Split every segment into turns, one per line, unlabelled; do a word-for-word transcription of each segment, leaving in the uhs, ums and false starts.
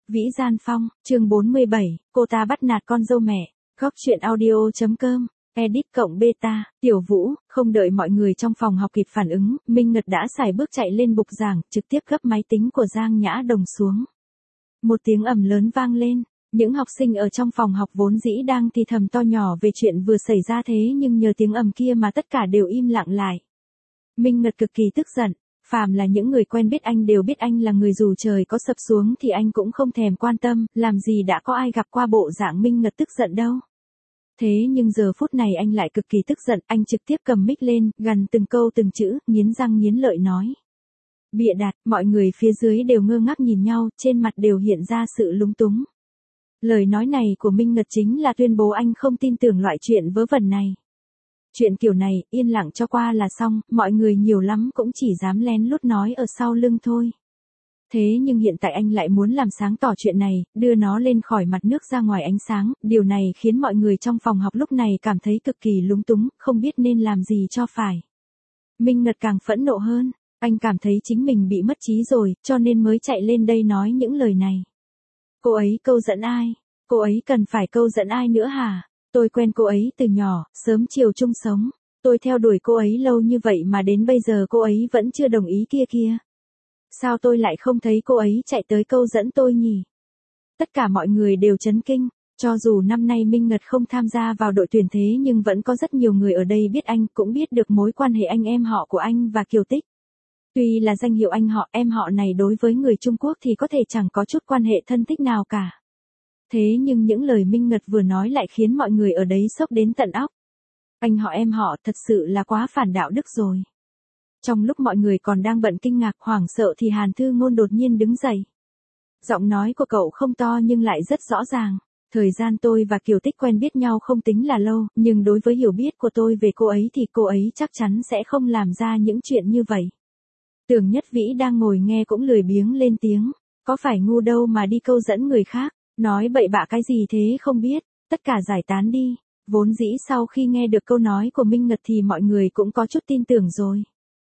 Vĩ Gian Phong, chương bốn mươi bảy, cô ta bắt nạt con dâu mẹ. Góc truyện audio.com, edit cộng beta, Tiểu Vũ, không đợi mọi người trong phòng học kịp phản ứng, Minh Ngật đã sải bước chạy lên bục giảng, trực tiếp gấp máy tính của Giang Nhã Đồng xuống. Một tiếng ầm lớn vang lên, những học sinh ở trong phòng học vốn dĩ đang thì thầm to nhỏ về chuyện vừa xảy ra thế nhưng nhờ tiếng ầm kia mà tất cả đều im lặng lại. Minh Ngật cực kỳ tức giận. Phàm là những người quen biết anh đều biết anh là người dù trời có sập xuống thì anh cũng không thèm quan tâm, làm gì đã có ai gặp qua bộ dạng Minh Ngật tức giận đâu. Thế nhưng giờ phút này anh lại cực kỳ tức giận, anh trực tiếp cầm mic lên, gằn từng câu từng chữ, nghiến răng nghiến lợi nói. Bịa đặt, mọi người phía dưới đều ngơ ngác nhìn nhau, trên mặt đều hiện ra sự lúng túng. Lời nói này của Minh Ngật chính là tuyên bố anh không tin tưởng loại chuyện vớ vẩn này. Chuyện kiểu này, yên lặng cho qua là xong, mọi người nhiều lắm cũng chỉ dám lén lút nói ở sau lưng thôi. Thế nhưng hiện tại anh lại muốn làm sáng tỏ chuyện này, đưa nó lên khỏi mặt nước ra ngoài ánh sáng, điều này khiến mọi người trong phòng học lúc này cảm thấy cực kỳ lúng túng, không biết nên làm gì cho phải. Minh Ngật càng phẫn nộ hơn, anh cảm thấy chính mình bị mất trí rồi, cho nên mới chạy lên đây nói những lời này. Cô ấy câu dẫn ai? Cô ấy cần phải câu dẫn ai nữa hả? Tôi quen cô ấy từ nhỏ, sớm chiều chung sống. Tôi theo đuổi cô ấy lâu như vậy mà đến bây giờ cô ấy vẫn chưa đồng ý kia kia. Sao tôi lại không thấy cô ấy chạy tới câu dẫn tôi nhỉ? Tất cả mọi người đều chấn kinh. Cho dù năm nay Minh Ngật không tham gia vào đội tuyển thế nhưng vẫn có rất nhiều người ở đây biết anh, cũng biết được mối quan hệ anh em họ của anh và Kiều Tích. Tuy là danh hiệu anh họ em họ này đối với người Trung Quốc thì có thể chẳng có chút quan hệ thân thích nào cả. Thế nhưng những lời Minh Ngật vừa nói lại khiến mọi người ở đấy sốc đến tận óc. Anh họ em họ thật sự là quá phản đạo đức rồi. Trong lúc mọi người còn đang bận kinh ngạc hoảng sợ thì Hàn Thư Ngôn đột nhiên đứng dậy. Giọng nói của cậu không to nhưng lại rất rõ ràng. Thời gian tôi và Kiều Tích quen biết nhau không tính là lâu, nhưng đối với hiểu biết của tôi về cô ấy thì cô ấy chắc chắn sẽ không làm ra những chuyện như vậy. Tưởng Nhất Vĩ đang ngồi nghe cũng lười biếng lên tiếng. Có phải ngu đâu mà đi câu dẫn người khác. Nói bậy bạ cái gì thế không biết, tất cả giải tán đi. Vốn dĩ sau khi nghe được câu nói của Minh Ngật thì mọi người cũng có chút tin tưởng rồi.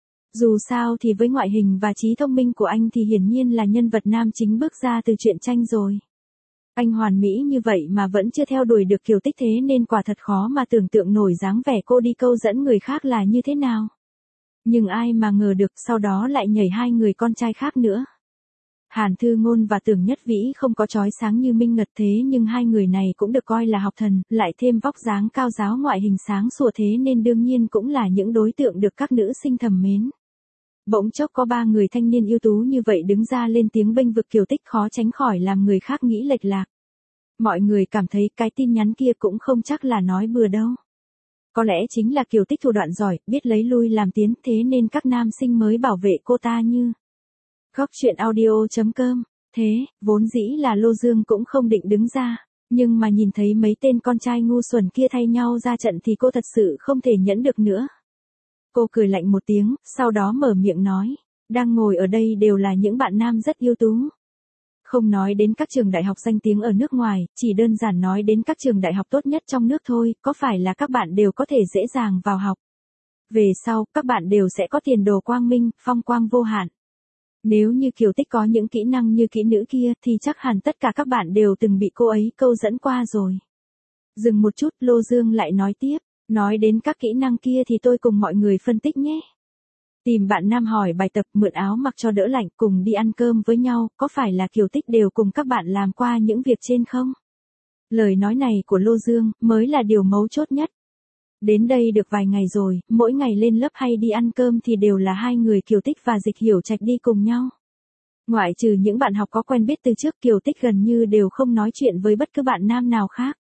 Dù sao thì với ngoại hình và trí thông minh của anh thì hiển nhiên là nhân vật nam chính bước ra từ truyện tranh rồi. Anh hoàn mỹ như vậy mà vẫn chưa theo đuổi được Kiều Tích thế nên quả thật khó mà tưởng tượng nổi dáng vẻ cô đi câu dẫn người khác là như thế nào. Nhưng ai mà ngờ được sau đó lại nhảy hai người con trai khác nữa. Hàn Thư Ngôn và Tưởng Nhất Vĩ không có chói sáng như Minh Ngật thế nhưng hai người này cũng được coi là học thần, lại thêm vóc dáng cao ráo ngoại hình sáng sủa thế nên đương nhiên cũng là những đối tượng được các nữ sinh thầm mến. Bỗng chốc có ba người thanh niên ưu tú như vậy đứng ra lên tiếng bênh vực Kiều Tích khó tránh khỏi làm người khác nghĩ lệch lạc. Mọi người cảm thấy cái tin nhắn kia cũng không chắc là nói bừa đâu. Có lẽ chính là Kiều Tích thủ đoạn giỏi, biết lấy lui làm tiến thế nên các nam sinh mới bảo vệ cô ta như. Góc truyện audio.com, thế, vốn dĩ là Lô Dương cũng không định đứng ra, nhưng mà nhìn thấy mấy tên con trai ngu xuẩn kia thay nhau ra trận thì cô thật sự không thể nhẫn được nữa. Cô cười lạnh một tiếng, sau đó mở miệng nói, đang ngồi ở đây đều là những bạn nam rất ưu tú. Không nói đến các trường đại học danh tiếng ở nước ngoài, chỉ đơn giản nói đến các trường đại học tốt nhất trong nước thôi, có phải là các bạn đều có thể dễ dàng vào học. Về sau, các bạn đều sẽ có tiền đồ quang minh, phong quang vô hạn. Nếu như Kiều Tích có những kỹ năng như kỹ nữ kia thì chắc hẳn tất cả các bạn đều từng bị cô ấy câu dẫn qua rồi. Dừng một chút Lô Dương lại nói tiếp, nói đến các kỹ năng kia thì tôi cùng mọi người phân tích nhé. Tìm bạn nam hỏi bài tập, mượn áo mặc cho đỡ lạnh, cùng đi ăn cơm với nhau, có phải là Kiều Tích đều cùng các bạn làm qua những việc trên không? Lời nói này của Lô Dương mới là điều mấu chốt nhất. Đến đây được vài ngày rồi, mỗi ngày lên lớp hay đi ăn cơm thì đều là hai người Kiều Tích và Dịch Hiểu Trạch đi cùng nhau. Ngoại trừ những bạn học có quen biết từ trước, Kiều Tích gần như đều không nói chuyện với bất cứ bạn nam nào khác.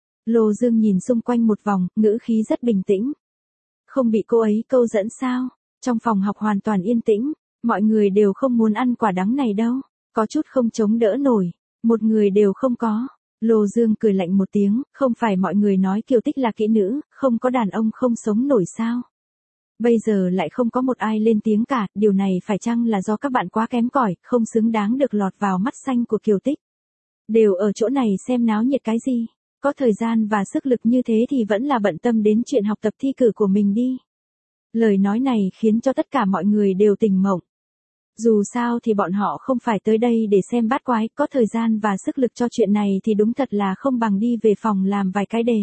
Lô Dương nhìn xung quanh một vòng, ngữ khí rất bình tĩnh. Không bị cô ấy câu dẫn sao? Trong phòng học hoàn toàn yên tĩnh, mọi người đều không muốn ăn quả đắng này đâu. Có chút không chống đỡ nổi, một người đều không có. Lô Dương cười lạnh một tiếng, không phải mọi người nói Kiều Tích là kỹ nữ, không có đàn ông không sống nổi sao? Bây giờ lại không có một ai lên tiếng cả, điều này phải chăng là do các bạn quá kém cỏi, không xứng đáng được lọt vào mắt xanh của Kiều Tích? Đều ở chỗ này xem náo nhiệt cái gì? Có thời gian và sức lực như thế thì vẫn là bận tâm đến chuyện học tập thi cử của mình đi. Lời nói này khiến cho tất cả mọi người đều tỉnh mộng. Dù sao thì bọn họ không phải tới đây để xem bát quái, có thời gian và sức lực cho chuyện này thì đúng thật là không bằng đi về phòng làm vài cái đề.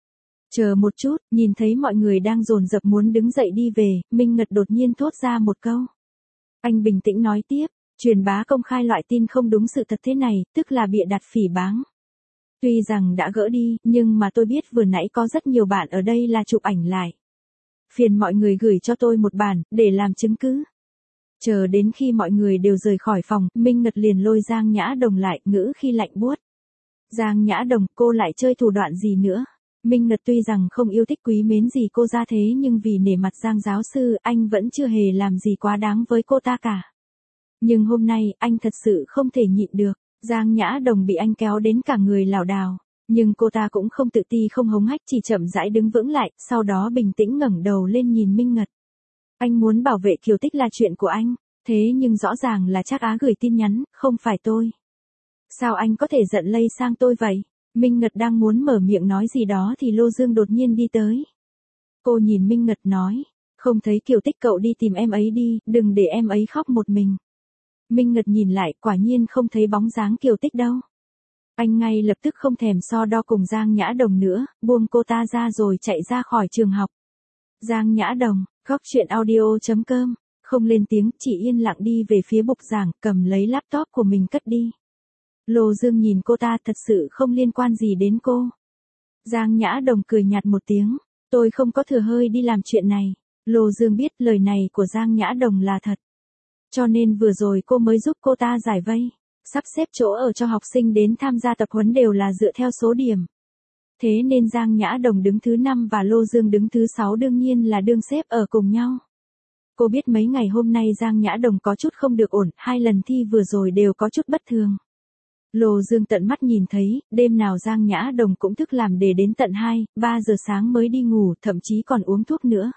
Chờ một chút, nhìn thấy mọi người đang dồn dập muốn đứng dậy đi về, Minh Ngật đột nhiên thốt ra một câu. Anh bình tĩnh nói tiếp, truyền bá công khai loại tin không đúng sự thật thế này, tức là bịa đặt phỉ báng. Tuy rằng đã gỡ đi, nhưng mà tôi biết vừa nãy có rất nhiều bạn ở đây là chụp ảnh lại. Phiền mọi người gửi cho tôi một bản, để làm chứng cứ. Chờ đến khi mọi người đều rời khỏi phòng, Minh Ngật liền lôi Giang Nhã Đồng lại, ngữ khi lạnh buốt. Giang Nhã Đồng, cô lại chơi thủ đoạn gì nữa? Minh Ngật tuy rằng không yêu thích quý mến gì cô ra thế nhưng vì nể mặt Giang giáo sư, anh vẫn chưa hề làm gì quá đáng với cô ta cả. Nhưng hôm nay, anh thật sự không thể nhịn được. Giang Nhã Đồng bị anh kéo đến cả người lảo đảo, nhưng cô ta cũng không tự ti không hống hách, chỉ chậm rãi đứng vững lại, sau đó bình tĩnh ngẩng đầu lên nhìn Minh Ngật. Anh muốn bảo vệ Kiều Tích là chuyện của anh, thế nhưng rõ ràng là Trác Á gửi tin nhắn, không phải tôi. Sao anh có thể giận lây sang tôi vậy? Minh Ngật đang muốn mở miệng nói gì đó thì Lô Dương đột nhiên đi tới. Cô nhìn Minh Ngật nói, không thấy Kiều Tích cậu đi tìm em ấy đi, đừng để em ấy khóc một mình. Minh Ngật nhìn lại, quả nhiên không thấy bóng dáng Kiều Tích đâu. Anh ngay lập tức không thèm so đo cùng Giang Nhã Đồng nữa, buông cô ta ra rồi chạy ra khỏi trường học. Giang Nhã Đồng, góc chuyện audio chấm com, không lên tiếng, chỉ yên lặng đi về phía bục giảng, cầm lấy laptop của mình cất đi. Lô Dương nhìn cô ta, thật sự không liên quan gì đến cô. Giang Nhã Đồng cười nhạt một tiếng, tôi không có thừa hơi đi làm chuyện này. Lô Dương biết lời này của Giang Nhã Đồng là thật. Cho nên vừa rồi cô mới giúp cô ta giải vây. Sắp xếp chỗ ở cho học sinh đến tham gia tập huấn đều là dựa theo số điểm. Thế nên Giang Nhã Đồng đứng thứ năm và Lô Dương đứng thứ sáu, đương nhiên là đương xếp ở cùng nhau. Cô biết mấy ngày hôm nay Giang Nhã Đồng có chút không được ổn, hai lần thi vừa rồi đều có chút bất thường. Lô Dương tận mắt nhìn thấy, đêm nào Giang Nhã Đồng cũng thức làm đề đến tận hai, ba giờ sáng mới đi ngủ, thậm chí còn uống thuốc nữa.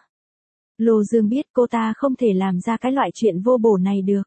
Lô Dương biết cô ta không thể làm ra cái loại chuyện vô bổ này được.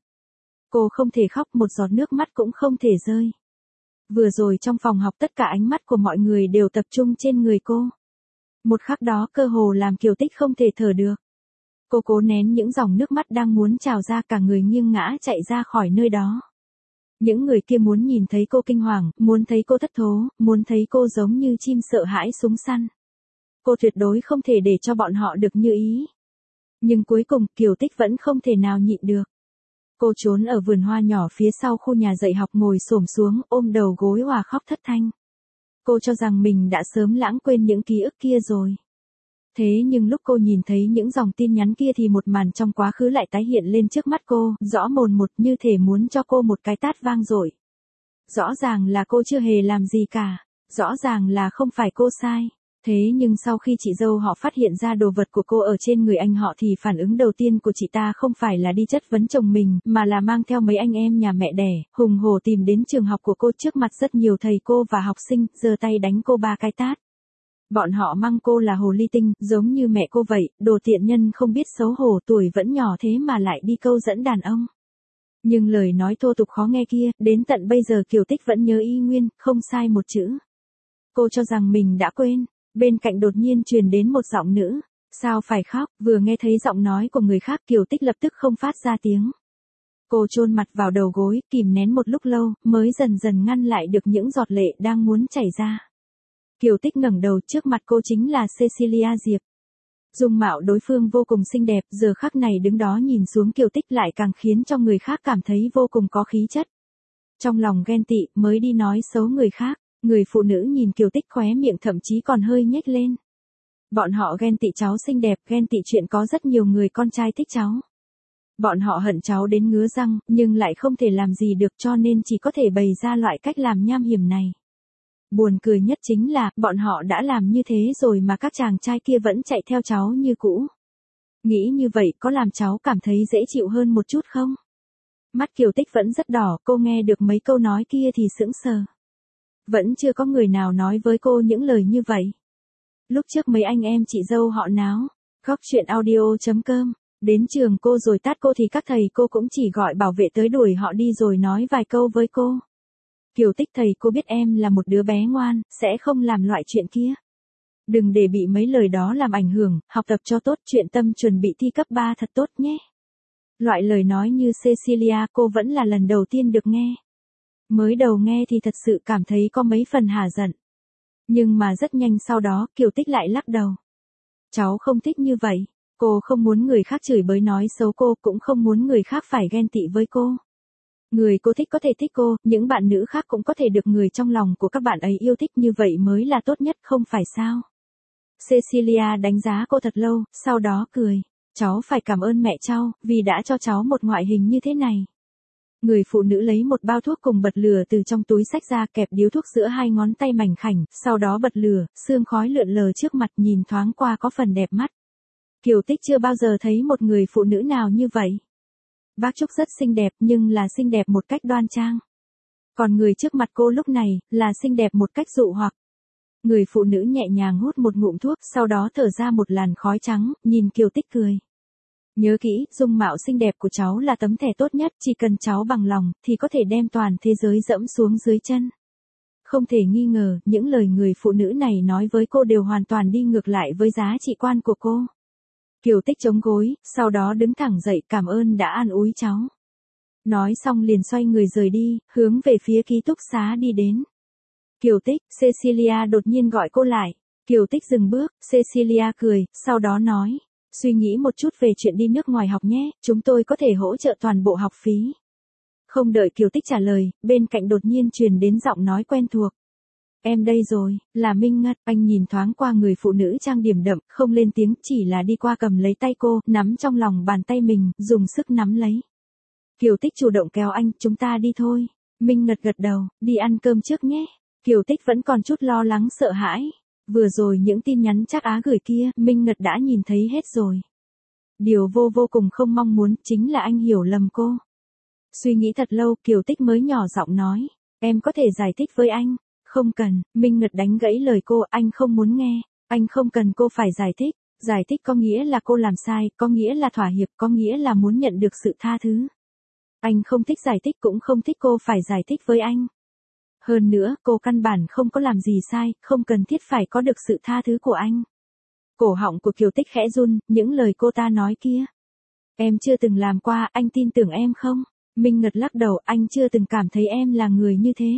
Cô không thể khóc, một giọt nước mắt cũng không thể rơi. Vừa rồi trong phòng học tất cả ánh mắt của mọi người đều tập trung trên người cô. Một khắc đó cơ hồ làm Kiều Tích không thể thở được. Cô cố nén những dòng nước mắt đang muốn trào ra, cả người nghiêng ngã chạy ra khỏi nơi đó. Những người kia muốn nhìn thấy cô kinh hoàng, muốn thấy cô thất thố, muốn thấy cô giống như chim sợ hãi súng săn. Cô tuyệt đối không thể để cho bọn họ được như ý. Nhưng cuối cùng Kiều Tích vẫn không thể nào nhịn được. Cô trốn ở vườn hoa nhỏ phía sau khu nhà dạy học, ngồi xổm xuống, ôm đầu gối hòa khóc thất thanh. Cô cho rằng mình đã sớm lãng quên những ký ức kia rồi. Thế nhưng lúc cô nhìn thấy những dòng tin nhắn kia thì một màn trong quá khứ lại tái hiện lên trước mắt cô, rõ mồn một, như thể muốn cho cô một cái tát vang dội. Rõ ràng là cô chưa hề làm gì cả, rõ ràng là không phải cô sai. Thế nhưng sau khi chị dâu họ phát hiện ra đồ vật của cô ở trên người anh họ thì phản ứng đầu tiên của chị ta không phải là đi chất vấn chồng mình, mà là mang theo mấy anh em nhà mẹ đẻ, hùng hổ tìm đến trường học của cô trước mặt rất nhiều thầy cô và học sinh, giơ tay đánh cô ba cái tát. Bọn họ mang cô là hồ ly tinh, giống như mẹ cô vậy, đồ tiện nhân không biết xấu hổ, tuổi vẫn nhỏ thế mà lại đi câu dẫn đàn ông. Nhưng lời nói thô tục khó nghe kia, đến tận bây giờ Kiều Tích vẫn nhớ y nguyên, không sai một chữ. Cô cho rằng mình đã quên. Bên cạnh đột nhiên truyền đến một giọng nữ. Sao phải khóc? Vừa nghe thấy giọng nói của người khác, Kiều Tích lập tức không phát ra tiếng. Cô chôn mặt vào đầu gối, kìm nén một lúc lâu, mới dần dần ngăn lại được những giọt lệ đang muốn chảy ra. Kiều Tích ngẩng đầu, trước mặt cô chính là Cecilia Diệp. Dung mạo đối phương vô cùng xinh đẹp, giờ khắc này đứng đó nhìn xuống Kiều Tích lại càng khiến cho người khác cảm thấy vô cùng có khí chất. Trong lòng ghen tị, mới đi nói xấu người khác. Người phụ nữ nhìn Kiều Tích khóe miệng thậm chí còn hơi nhếch lên. Bọn họ ghen tị cháu xinh đẹp, ghen tị chuyện có rất nhiều người con trai thích cháu. Bọn họ hận cháu đến ngứa răng, nhưng lại không thể làm gì được, cho nên chỉ có thể bày ra loại cách làm nham hiểm này. Buồn cười nhất chính là, bọn họ đã làm như thế rồi mà các chàng trai kia vẫn chạy theo cháu như cũ. Nghĩ như vậy có làm cháu cảm thấy dễ chịu hơn một chút không? Mắt Kiều Tích vẫn rất đỏ, cô nghe được mấy câu nói kia thì sững sờ. Vẫn chưa có người nào nói với cô những lời như vậy. Lúc trước mấy anh em chị dâu họ náo, góc chuyện audio chấm com, đến trường cô rồi tát cô thì các thầy cô cũng chỉ gọi bảo vệ tới đuổi họ đi rồi nói vài câu với cô. Kiều Tích, thầy cô biết em là một đứa bé ngoan, sẽ không làm loại chuyện kia. Đừng để bị mấy lời đó làm ảnh hưởng, học tập cho tốt, chuyện tâm chuẩn bị thi cấp ba thật tốt nhé. Loại lời nói như Cecilia cô vẫn là lần đầu tiên được nghe. Mới đầu nghe thì thật sự cảm thấy có mấy phần hả giận. Nhưng mà rất nhanh sau đó Kiều Tích lại lắc đầu. Cháu không thích như vậy. Cô không muốn người khác chửi bới nói xấu cô, cũng không muốn người khác phải ghen tị với cô. Người cô thích có thể thích cô, những bạn nữ khác cũng có thể được người trong lòng của các bạn ấy yêu thích, như vậy mới là tốt nhất, không phải sao? Cecilia đánh giá cô thật lâu, sau đó cười. Cháu phải cảm ơn mẹ cháu, vì đã cho cháu một ngoại hình như thế này. Người phụ nữ lấy một bao thuốc cùng bật lửa từ trong túi xách ra, kẹp điếu thuốc giữa hai ngón tay mảnh khảnh, sau đó bật lửa, sương khói lượn lờ trước mặt, nhìn thoáng qua có phần đẹp mắt. Kiều Tích chưa bao giờ thấy một người phụ nữ nào như vậy. Bác Trúc rất xinh đẹp nhưng là xinh đẹp một cách đoan trang. Còn người trước mặt cô lúc này, là xinh đẹp một cách dụ hoặc. Người phụ nữ nhẹ nhàng hút một ngụm thuốc, sau đó thở ra một làn khói trắng, nhìn Kiều Tích cười. Nhớ kỹ, dung mạo xinh đẹp của cháu là tấm thẻ tốt nhất, chỉ cần cháu bằng lòng, thì có thể đem toàn thế giới dẫm xuống dưới chân. Không thể nghi ngờ, những lời người phụ nữ này nói với cô đều hoàn toàn đi ngược lại với giá trị quan của cô. Kiều Tích chống gối, sau đó đứng thẳng dậy, cảm ơn đã an ủi cháu. Nói xong liền xoay người rời đi, hướng về phía ký túc xá đi đến. Kiều Tích, Cecilia đột nhiên gọi cô lại. Kiều Tích dừng bước, Cecilia cười, sau đó nói. Suy nghĩ một chút về chuyện đi nước ngoài học nhé, chúng tôi có thể hỗ trợ toàn bộ học phí. Không đợi Kiều Tích trả lời, bên cạnh đột nhiên truyền đến giọng nói quen thuộc. Em đây rồi, là Minh Ngật. Anh nhìn thoáng qua người phụ nữ trang điểm đậm, không lên tiếng, chỉ là đi qua cầm lấy tay cô, nắm trong lòng bàn tay mình, dùng sức nắm lấy. Kiều Tích chủ động kéo anh, chúng ta đi thôi. Minh Ngật gật đầu, đi ăn cơm trước nhé. Kiều Tích vẫn còn chút lo lắng sợ hãi. Vừa rồi những tin nhắn Trác Á gửi kia, Minh Ngật đã nhìn thấy hết rồi. Điều vô vô cùng không mong muốn, chính là anh hiểu lầm cô. Suy nghĩ thật lâu, Kiều Tích mới nhỏ giọng nói. Em có thể giải thích với anh. Không cần, Minh Ngật đánh gãy lời cô, anh không muốn nghe. Anh không cần cô phải giải thích. Giải thích có nghĩa là cô làm sai, có nghĩa là thỏa hiệp, có nghĩa là muốn nhận được sự tha thứ. Anh không thích giải thích, cũng không thích cô phải giải thích với anh. Hơn nữa, cô căn bản không có làm gì sai, không cần thiết phải có được sự tha thứ của anh. Cổ họng của Kiều Tích khẽ run, những lời cô ta nói kia. Em chưa từng làm qua, anh tin tưởng em không? Minh Ngật lắc đầu, anh chưa từng cảm thấy em là người như thế.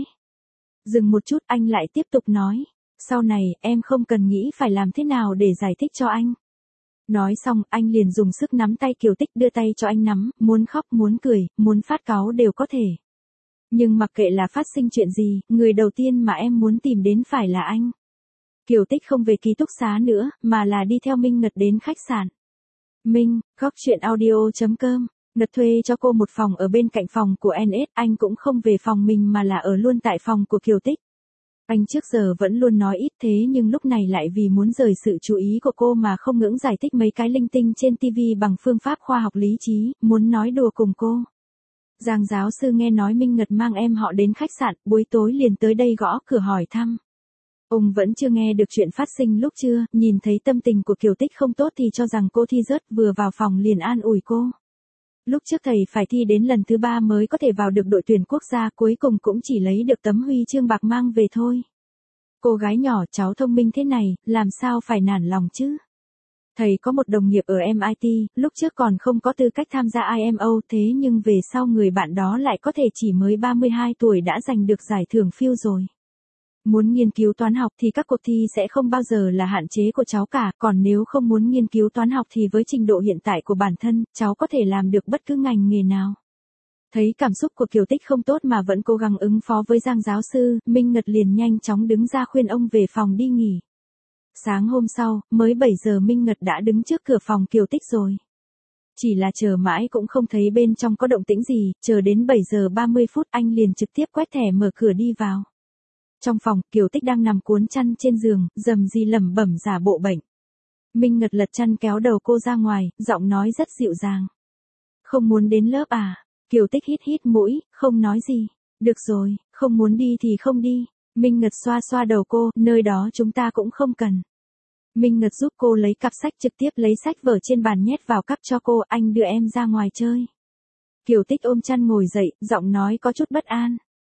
Dừng một chút, anh lại tiếp tục nói. Sau này, em không cần nghĩ phải làm thế nào để giải thích cho anh. Nói xong, anh liền dùng sức nắm tay Kiều Tích, đưa tay cho anh nắm, muốn khóc, muốn cười, muốn phát cáu đều có thể. Nhưng mặc kệ là phát sinh chuyện gì, người đầu tiên mà em muốn tìm đến phải là anh. Kiều Tích không về ký túc xá nữa, mà là đi theo Minh Ngật đến khách sạn. Minh, góc chuyện audio chấm com, Ngật thuê cho cô một phòng ở bên cạnh phòng của en ét, anh cũng không về phòng mình mà là ở luôn tại phòng của Kiều Tích. Anh trước giờ vẫn luôn nói ít thế nhưng lúc này lại vì muốn rời sự chú ý của cô mà không ngừng giải thích mấy cái linh tinh trên ti vi bằng phương pháp khoa học lý trí, muốn nói đùa cùng cô. Giang giáo sư nghe nói Minh Ngật mang em họ đến khách sạn, buổi tối liền tới đây gõ cửa hỏi thăm. Ông vẫn chưa nghe được chuyện phát sinh lúc trưa, nhìn thấy tâm tình của Kiều Tích không tốt thì cho rằng cô thi rớt, vừa vào phòng liền an ủi cô. Lúc trước thầy phải thi đến lần thứ ba mới có thể vào được đội tuyển quốc gia, cuối cùng cũng chỉ lấy được tấm huy chương bạc mang về thôi. Cô gái nhỏ, cháu thông minh thế này, làm sao phải nản lòng chứ? Thầy có một đồng nghiệp ở em i tê, lúc trước còn không có tư cách tham gia i em o, thế nhưng về sau người bạn đó lại có thể chỉ mới ba mươi hai tuổi đã giành được giải thưởng phiêu rồi. Muốn nghiên cứu toán học thì các cuộc thi sẽ không bao giờ là hạn chế của cháu cả, còn nếu không muốn nghiên cứu toán học thì với trình độ hiện tại của bản thân, cháu có thể làm được bất cứ ngành nghề nào. Thấy cảm xúc của Kiều Tích không tốt mà vẫn cố gắng ứng phó với Giang giáo sư, Minh Ngật liền nhanh chóng đứng ra khuyên ông về phòng đi nghỉ. Sáng hôm sau, mới bảy giờ Minh Ngật đã đứng trước cửa phòng Kiều Tích rồi. Chỉ là chờ mãi cũng không thấy bên trong có động tĩnh gì, chờ đến bảy giờ ba mươi phút anh liền trực tiếp quét thẻ mở cửa đi vào. Trong phòng, Kiều Tích đang nằm cuốn chăn trên giường, rầm rì lẩm bẩm giả bộ bệnh. Minh Ngật lật chăn kéo đầu cô ra ngoài, giọng nói rất dịu dàng. Không muốn đến lớp à? Kiều Tích hít hít mũi, không nói gì. Được rồi, không muốn đi thì không đi. Minh Ngật xoa xoa đầu cô, nơi đó chúng ta cũng không cần. Minh Ngật giúp cô lấy cặp sách, trực tiếp lấy sách vở trên bàn nhét vào cặp cho cô, anh đưa em ra ngoài chơi. Kiều Tích ôm chăn ngồi dậy, giọng nói có chút bất an.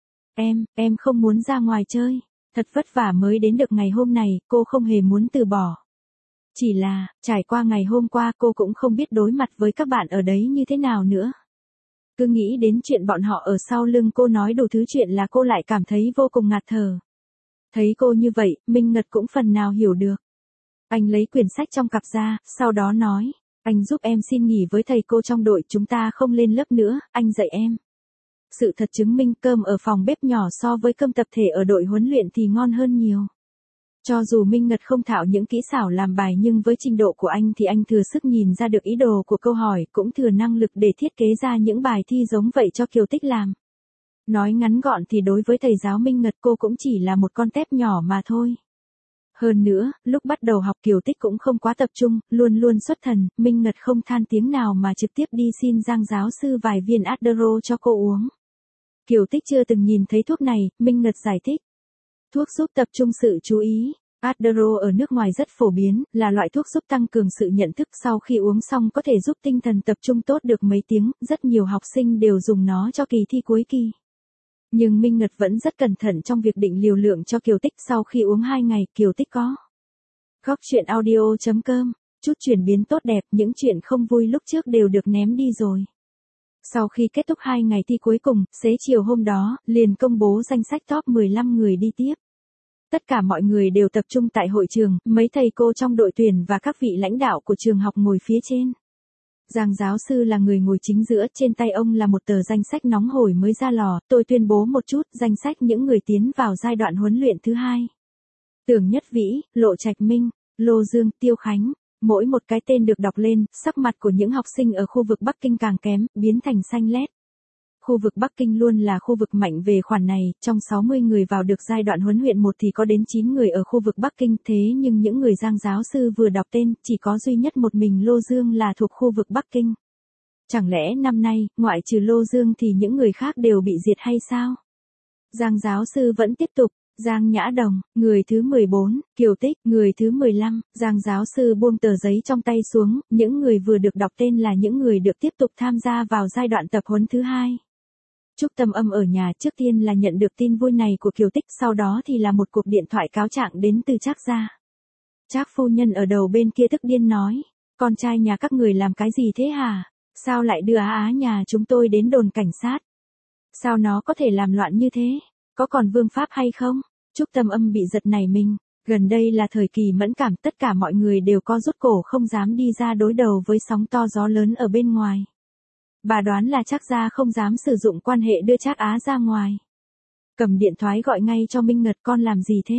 Em, em không muốn ra ngoài chơi. Thật vất vả mới đến được ngày hôm này, cô không hề muốn từ bỏ. Chỉ là, trải qua ngày hôm qua cô cũng không biết đối mặt với các bạn ở đấy như thế nào nữa. Cứ nghĩ đến chuyện bọn họ ở sau lưng cô nói đủ thứ chuyện là cô lại cảm thấy vô cùng ngạt thở. Thấy cô như vậy, Minh Ngật cũng phần nào hiểu được. Anh lấy quyển sách trong cặp ra, sau đó nói, anh giúp em xin nghỉ với thầy cô trong đội, chúng ta không lên lớp nữa, anh dạy em. Sự thật chứng minh cơm ở phòng bếp nhỏ so với cơm tập thể ở đội huấn luyện thì ngon hơn nhiều. Cho dù Minh Ngật không thạo những kỹ xảo làm bài nhưng với trình độ của anh thì anh thừa sức nhìn ra được ý đồ của câu hỏi, cũng thừa năng lực để thiết kế ra những bài thi giống vậy cho Kiều Tích làm. Nói ngắn gọn thì đối với thầy giáo Minh Ngật cô cũng chỉ là một con tép nhỏ mà thôi. Hơn nữa, lúc bắt đầu học Kiều Tích cũng không quá tập trung, luôn luôn xuất thần, Minh Ngật không than tiếng nào mà trực tiếp đi xin Giang giáo sư vài viên Adderall cho cô uống. Kiều Tích chưa từng nhìn thấy thuốc này, Minh Ngật giải thích. Thuốc giúp tập trung sự chú ý. Adderall ở nước ngoài rất phổ biến, là loại thuốc giúp tăng cường sự nhận thức, sau khi uống xong có thể giúp tinh thần tập trung tốt được mấy tiếng, rất nhiều học sinh đều dùng nó cho kỳ thi cuối kỳ. Nhưng Minh Ngật vẫn rất cẩn thận trong việc định liều lượng cho Kiều Tích, sau khi uống hai ngày, Kiều Tích có. Góc chuyện audio chấm com, chút chuyển biến tốt đẹp, những chuyện không vui lúc trước đều được ném đi rồi. Sau khi kết thúc hai ngày thi cuối cùng, xế chiều hôm đó, liền công bố danh sách top mười lăm người đi tiếp. Tất cả mọi người đều tập trung tại hội trường, mấy thầy cô trong đội tuyển và các vị lãnh đạo của trường học ngồi phía trên. Giang giáo sư là người ngồi chính giữa, trên tay ông là một tờ danh sách nóng hổi mới ra lò, tôi tuyên bố một chút, danh sách những người tiến vào giai đoạn huấn luyện thứ hai. Tưởng Nhất Vĩ, Lộ Trạch Minh, Lô Dương, Tiêu Khánh, mỗi một cái tên được đọc lên, sắc mặt của những học sinh ở khu vực Bắc Kinh càng kém, biến thành xanh lét. Khu vực Bắc Kinh luôn là khu vực mạnh về khoản này, trong sáu mươi người vào được giai đoạn huấn luyện một thì có đến chín người ở khu vực Bắc Kinh, thế nhưng những người Giang giáo sư vừa đọc tên, chỉ có duy nhất một mình Lô Dương là thuộc khu vực Bắc Kinh. Chẳng lẽ năm nay, ngoại trừ Lô Dương thì những người khác đều bị diệt hay sao? Giang giáo sư vẫn tiếp tục. Giang Nhã Đồng, người thứ mười bốn, Kiều Tích, người thứ mười lăm, Giang giáo sư buông tờ giấy trong tay xuống, những người vừa được đọc tên là những người được tiếp tục tham gia vào giai đoạn tập huấn thứ hai. Trúc Tâm Âm ở nhà trước tiên là nhận được tin vui này của Kiều Tích, sau đó thì là một cuộc điện thoại cáo trạng đến từ Trác gia. Trác phu nhân ở đầu bên kia tức điên nói, con trai nhà các người làm cái gì thế hả? Sao lại đưa Á Á nhà chúng tôi đến đồn cảnh sát? Sao nó có thể làm loạn như thế? Có còn vương pháp hay không? Trúc Tâm Âm bị giật nảy mình, gần đây là thời kỳ mẫn cảm, tất cả mọi người đều co rút cổ không dám đi ra đối đầu với sóng to gió lớn ở bên ngoài. Bà đoán là Trác gia không dám sử dụng quan hệ đưa Trác Á ra ngoài. Cầm điện thoại gọi ngay cho Minh Ngật, con làm gì thế?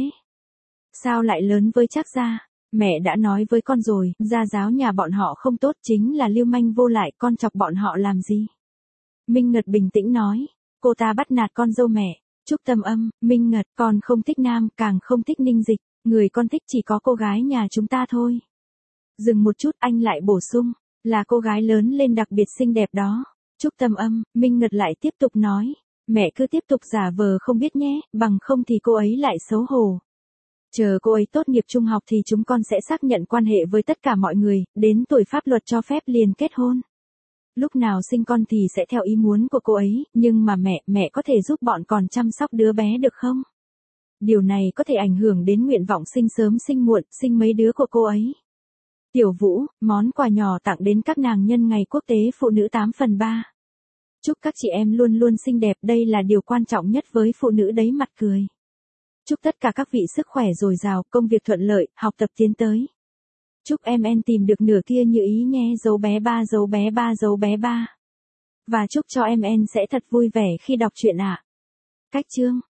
Sao lại lớn với Trác gia? Mẹ đã nói với con rồi, gia giáo nhà bọn họ không tốt, chính là lưu manh vô lại, con chọc bọn họ làm gì? Minh Ngật bình tĩnh nói, cô ta bắt nạt con dâu mẹ. Trúc Tâm Âm, Minh Ngật, con không thích nam, càng không thích Ninh Dịch, người con thích chỉ có cô gái nhà chúng ta thôi. Dừng một chút anh lại bổ sung, là cô gái lớn lên đặc biệt xinh đẹp đó. Trúc Tâm Âm, Minh Ngật lại tiếp tục nói, mẹ cứ tiếp tục giả vờ không biết nhé, bằng không thì cô ấy lại xấu hổ. Chờ cô ấy tốt nghiệp trung học thì chúng con sẽ xác nhận quan hệ với tất cả mọi người, đến tuổi pháp luật cho phép liền kết hôn. Lúc nào sinh con thì sẽ theo ý muốn của cô ấy, nhưng mà mẹ, mẹ có thể giúp bọn con chăm sóc đứa bé được không? Điều này có thể ảnh hưởng đến nguyện vọng sinh sớm sinh muộn, sinh mấy đứa của cô ấy. Tiểu Vũ, món quà nhỏ tặng đến các nàng nhân ngày quốc tế phụ nữ tám phần ba. Chúc các chị em luôn luôn xinh đẹp, đây là điều quan trọng nhất với phụ nữ đấy, mặt cười. Chúc tất cả các vị sức khỏe dồi dào, công việc thuận lợi, học tập tiến tới. Chúc em en tìm được nửa kia như ý nhé, dấu bé ba dấu bé ba dấu bé ba. Và chúc cho em en sẽ thật vui vẻ khi đọc truyện ạ. À. Cách chương